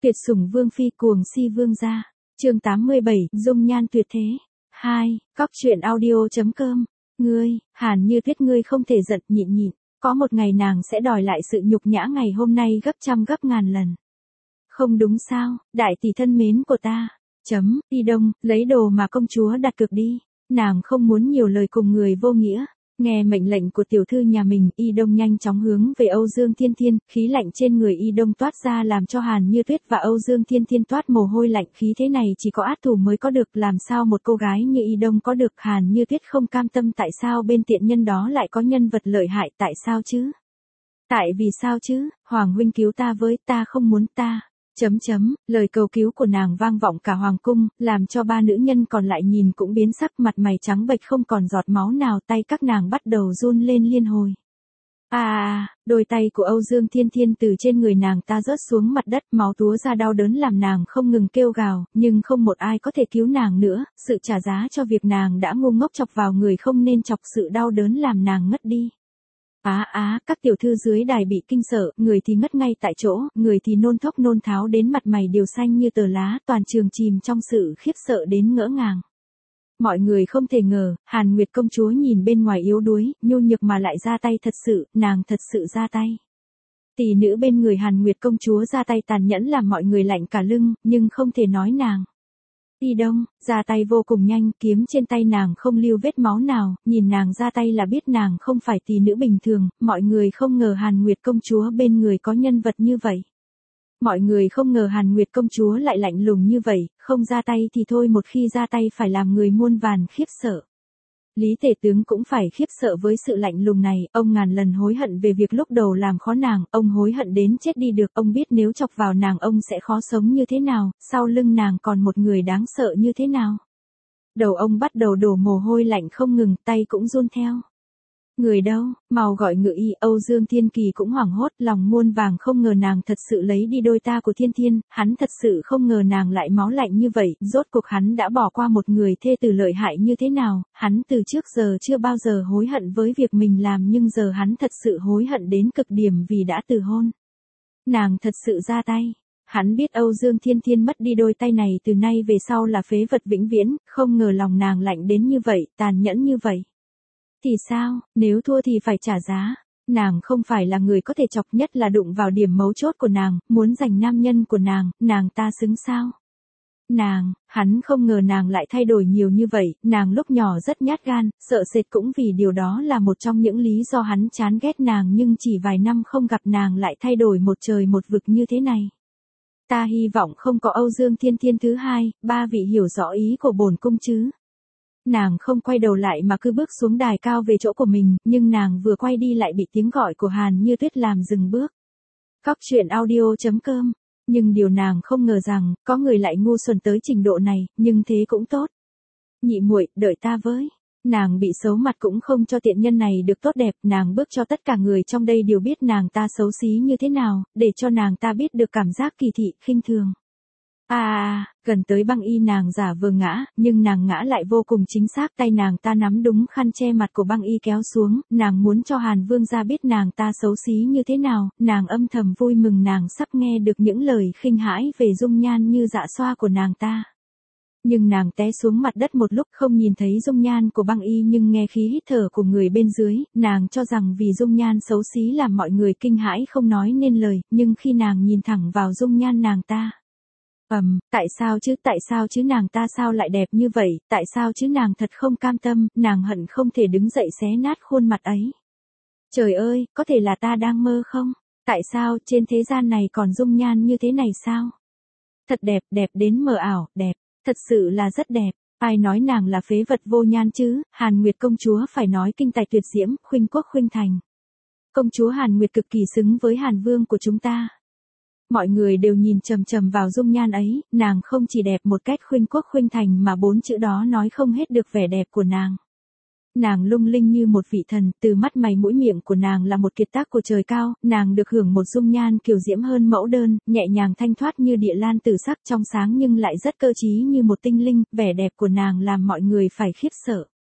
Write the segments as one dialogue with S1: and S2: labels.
S1: Tuyệt sủng vương phi cuồng si vương gia. Chương 87, dung nhan tuyệt thế. 2, Cóc truyện audio.com. Ngươi, Hàn Như Tuyết, ngươi không thể giận, nhịn. Có một ngày nàng sẽ đòi lại sự nhục nhã ngày hôm nay gấp trăm gấp ngàn lần. Không đúng sao, đại tỷ thân mến của ta. Y Đông, lấy đồ mà công chúa đặt cược đi. Nàng không muốn nhiều lời cùng người vô nghĩa. Nghe mệnh lệnh của tiểu thư nhà mình, Y Đông nhanh chóng hướng về Âu Dương Thiên Thiên, khí lạnh trên người Y Đông toát ra làm cho Hàn Như Tuyết và Âu Dương Thiên Thiên toát mồ hôi lạnh, khí thế này chỉ có át thủ mới có được, làm sao một cô gái như Y Đông có được. Hàn Như Tuyết không cam tâm, tại sao bên tiện nhân đó lại có nhân vật lợi hại, tại sao chứ? Tại vì sao chứ, Hoàng huynh cứu ta với, ta không muốn ta. Lời cầu cứu của nàng vang vọng cả hoàng cung, làm cho ba nữ nhân còn lại nhìn cũng biến sắc, mặt mày trắng bệch không còn giọt máu nào, tay các nàng bắt đầu run lên liên hồi. Đôi tay của Âu Dương Thiên Thiên từ trên người nàng ta rớt xuống mặt đất, máu túa ra, đau đớn làm nàng không ngừng kêu gào, nhưng không một ai có thể cứu nàng nữa, sự trả giá cho việc nàng đã ngu ngốc chọc vào người không nên chọc, sự đau đớn làm nàng ngất đi. Các tiểu thư dưới đài bị kinh sợ, người thì ngất ngay tại chỗ, người thì nôn thốc nôn tháo đến mặt mày đều xanh như tờ lá, toàn trường chìm trong sự khiếp sợ đến ngỡ ngàng. Mọi người không thể ngờ, Hàn Nguyệt công chúa nhìn bên ngoài yếu đuối, nhu nhược mà lại ra tay thật sự, nàng thật sự ra tay. Tỷ nữ bên người Hàn Nguyệt công chúa ra tay tàn nhẫn làm mọi người lạnh cả lưng, nhưng không thể nói nàng. Y Đông, ra tay vô cùng nhanh, kiếm trên tay nàng không lưu vết máu nào, nhìn nàng ra tay là biết nàng không phải tỷ nữ bình thường, mọi người không ngờ Hàn Nguyệt công chúa bên người có nhân vật như vậy. Mọi người không ngờ Hàn Nguyệt công chúa lại lạnh lùng như vậy, không ra tay thì thôi, một khi ra tay phải làm người muôn vàn khiếp sợ. Lý Tể tướng cũng phải khiếp sợ với sự lạnh lùng này, ông ngàn lần hối hận về việc lúc đầu làm khó nàng, ông hối hận đến chết đi được, ông biết nếu chọc vào nàng ông sẽ khó sống như thế nào, sau lưng nàng còn một người đáng sợ như thế nào. Đầu ông bắt đầu đổ mồ hôi lạnh không ngừng, tay cũng run theo. Người đâu, mau gọi ngự y. Âu Dương Thiên Kỳ cũng hoảng hốt, lòng muôn vàng, không ngờ nàng thật sự lấy đi đôi ta của Thiên Thiên, hắn thật sự không ngờ nàng lại máu lạnh như vậy, rốt cuộc hắn đã bỏ qua một người thê tử lợi hại như thế nào, hắn từ trước giờ chưa bao giờ hối hận với việc mình làm, nhưng giờ hắn thật sự hối hận đến cực điểm vì đã từ hôn. Nàng thật sự ra tay. Hắn biết Âu Dương Thiên Thiên mất đi đôi tay này từ nay về sau là phế vật vĩnh viễn, không ngờ lòng nàng lạnh đến như vậy, tàn nhẫn như vậy. Thì sao, nếu thua thì phải trả giá. Nàng không phải là người có thể chọc, nhất là đụng vào điểm mấu chốt của nàng, muốn giành nam nhân của nàng ta xứng sao? Hắn không ngờ nàng lại thay đổi nhiều như vậy, nàng lúc nhỏ rất nhát gan, sợ sệt, cũng vì điều đó là một trong những lý do hắn chán ghét nàng, nhưng chỉ vài năm không gặp nàng lại thay đổi một trời một vực như thế này. Ta hy vọng không có Âu Dương Thiên Thiên thứ hai, ba vị hiểu rõ ý của bổn cung chứ. Nàng không quay đầu lại mà cứ bước xuống đài cao về chỗ của mình, nhưng nàng vừa quay đi lại bị tiếng gọi của Hàn Như Tuyết làm dừng bước. Cóc truyện audio.com. Nhưng điều nàng không ngờ rằng, có người lại ngu xuẩn tới trình độ này, nhưng thế cũng tốt. Nhị muội, đợi ta với. Nàng bị xấu mặt cũng không cho tiện nhân này được tốt đẹp, nàng bước cho tất cả người trong đây đều biết nàng ta xấu xí như thế nào, để cho nàng ta biết được cảm giác kỳ thị, khinh thường. Gần tới băng y nàng giả vờ ngã, nhưng nàng ngã lại vô cùng chính xác, tay nàng ta nắm đúng khăn che mặt của băng y kéo xuống, nàng muốn cho Hàn Vương gia biết nàng ta xấu xí như thế nào, nàng âm thầm vui mừng nàng sắp nghe được những lời khinh hãi về dung nhan như dạ xoa của nàng ta. Nhưng nàng té xuống mặt đất một lúc không nhìn thấy dung nhan của băng y, nhưng nghe khí hít thở của người bên dưới, nàng cho rằng vì dung nhan xấu xí làm mọi người kinh hãi không nói nên lời, nhưng khi nàng nhìn thẳng vào dung nhan nàng ta. Tại sao chứ nàng ta sao lại đẹp như vậy, tại sao chứ, nàng thật không cam tâm, nàng hận không thể đứng dậy xé nát khuôn mặt ấy. Trời ơi, có thể là ta đang mơ không? Tại sao trên thế gian này còn dung nhan như thế này sao? Thật đẹp, đẹp đến mờ ảo, đẹp, thật sự là rất đẹp. Ai nói nàng là phế vật vô nhan chứ, Hàn Nguyệt công chúa phải nói kinh tài tuyệt diễm, khuynh quốc khuynh thành. Công chúa Hàn Nguyệt cực kỳ xứng với Hàn Vương của chúng ta. Mọi người đều nhìn chằm chằm vào dung nhan ấy, nàng không chỉ đẹp một cách khuynh quốc khuynh thành mà 4 chữ đó nói không hết được vẻ đẹp của nàng. Nàng lung linh như một vị thần, từ mắt mày mũi miệng của nàng là một kiệt tác của trời cao, nàng được hưởng một dung nhan kiều diễm hơn mẫu đơn, nhẹ nhàng thanh thoát như địa lan tử sắc, trong sáng nhưng lại rất cơ trí như một tinh linh, vẻ đẹp của nàng làm mọi người phải khiếp sợ.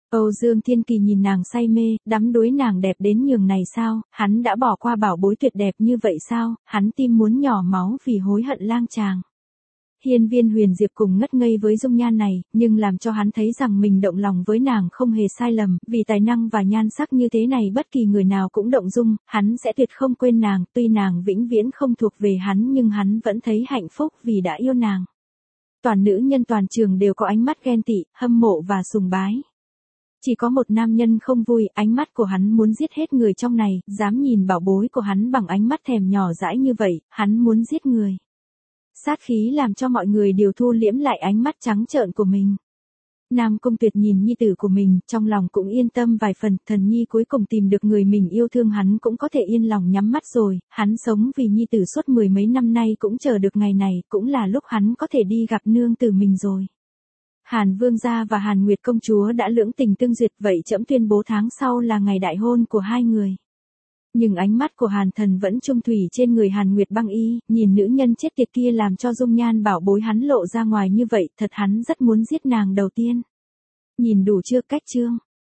S1: Âu Dương Thiên Kỳ nhìn nàng say mê, đắm đuối nàng đẹp đến nhường này sao, hắn đã bỏ qua bảo bối tuyệt đẹp như vậy sao, hắn tim muốn nhỏ máu vì hối hận lang chàng. Hiên Viên Huyền Diệp cùng ngất ngây với dung nhan này, nhưng làm cho hắn thấy rằng mình động lòng với nàng không hề sai lầm, vì tài năng và nhan sắc như thế này bất kỳ người nào cũng động dung, hắn sẽ tuyệt không quên nàng, tuy nàng vĩnh viễn không thuộc về hắn nhưng hắn vẫn thấy hạnh phúc vì đã yêu nàng. Toàn nữ nhân toàn trường đều có ánh mắt ghen tị, hâm mộ và sùng bái. Chỉ có một nam nhân không vui, ánh mắt của hắn muốn giết hết người trong này, dám nhìn bảo bối của hắn bằng ánh mắt thèm nhỏ dãi như vậy, hắn muốn giết người. Sát khí làm cho mọi người đều thu liễm lại ánh mắt trắng trợn của mình. Nam Cung Tuyệt nhìn nhi tử của mình, trong lòng cũng yên tâm vài phần, thần nhi cuối cùng tìm được người mình yêu thương hắn cũng có thể yên lòng nhắm mắt rồi, hắn sống vì nhi tử suốt 10 mấy năm nay cũng chờ được ngày này, cũng là lúc hắn có thể đi gặp nương tử mình rồi. Hàn Vương gia và Hàn Nguyệt công chúa đã lưỡng tình tương duyệt, vậy trẫm tuyên bố tháng sau là ngày đại hôn của hai người. Nhưng ánh mắt của Hàn Thần vẫn trung thủy trên người Hàn Nguyệt Băng Y, nhìn nữ nhân chết tiệt kia làm cho dung nhan bảo bối hắn lộ ra ngoài như vậy, thật hắn rất muốn giết nàng đầu tiên. Nhìn đủ chưa, cách chương